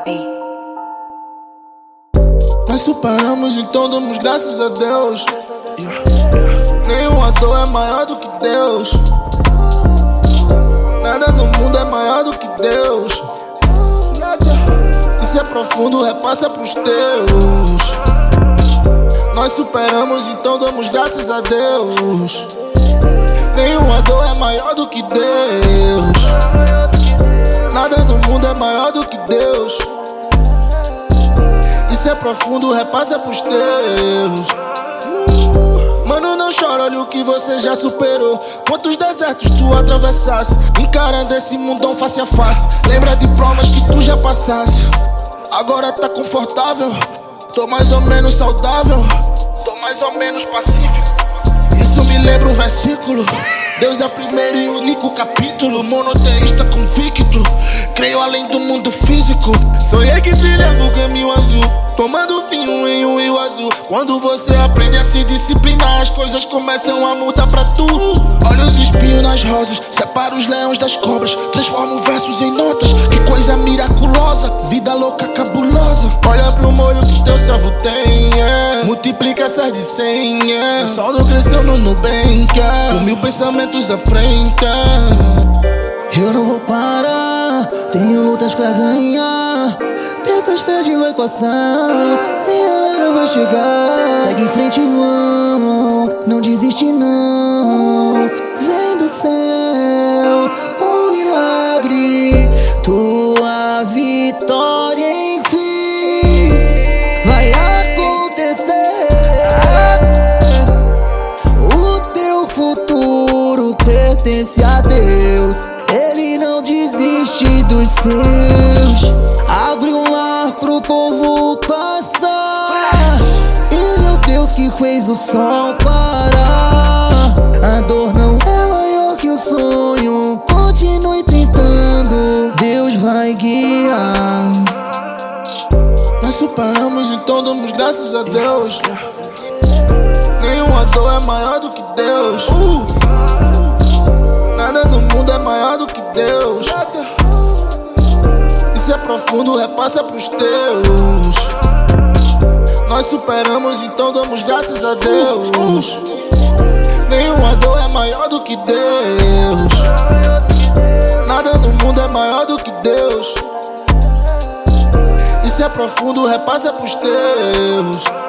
beat. Nós superamos, então damos graças a Deus. Nenhuma dor é maior do que Deus. Nada no mundo é maior do que Deus. E se é profundo, repassa pros teus. Nós superamos, então damos graças a Deus. Nenhuma dor é maior do que Deus. Nada no mundo é maior do que Deus. E se é profundo, repassa pros teus. Mano, não chora, olha o que você já superou. Quantos desertos tu atravessasse, encarando esse mundão face a face. Lembra de provas que tu já passasse. Agora tá confortável, tô mais ou menos saudável, tô mais ou menos pacífico. Isso me lembra um versículo. Deus é o primeiro e único capítulo. Monoteísta convicto, creio além do mundo físico. Sonhei que trilhava o caminho azul, tomando vinho em um rio azul. Quando você aprende a se disciplinar, as coisas começam a mudar pra tu. Olha os espinhos nas rosas, separa os leões das cobras, transforma versos em notas, que coisa miraculosa. Vida louca, cabulosa. Olha pro molho que teu servo tem, multiplica essas de 100, O saldo cresceu no Nubank, com 1000 pensamentos à frente. Eu não vou parar, tenho lutas pra ganhar. Tempestade vai passar, minha hora vai chegar. Segue em frente, irmão, não desiste não. Vem do céu, um milagre, tua vitória enfim vai acontecer. O teu futuro pertence a Deus, Ele não desiste dos seus. Abre um mar pro povo passar. Ele é o Deus que fez o sol parar. A dor não é maior que o sonho. Continue tentando, Deus vai guiar. Nós superamos, então damos graças a Deus. Nenhuma dor é maior do que Deus. Nada no mundo é maior do que Deus. E se é profundo, repassa pros teus. Nós superamos, então damos graças a Deus. Nenhuma dor é maior do que Deus. Nada no mundo é maior do que Deus. E se é profundo, repassa pros teus.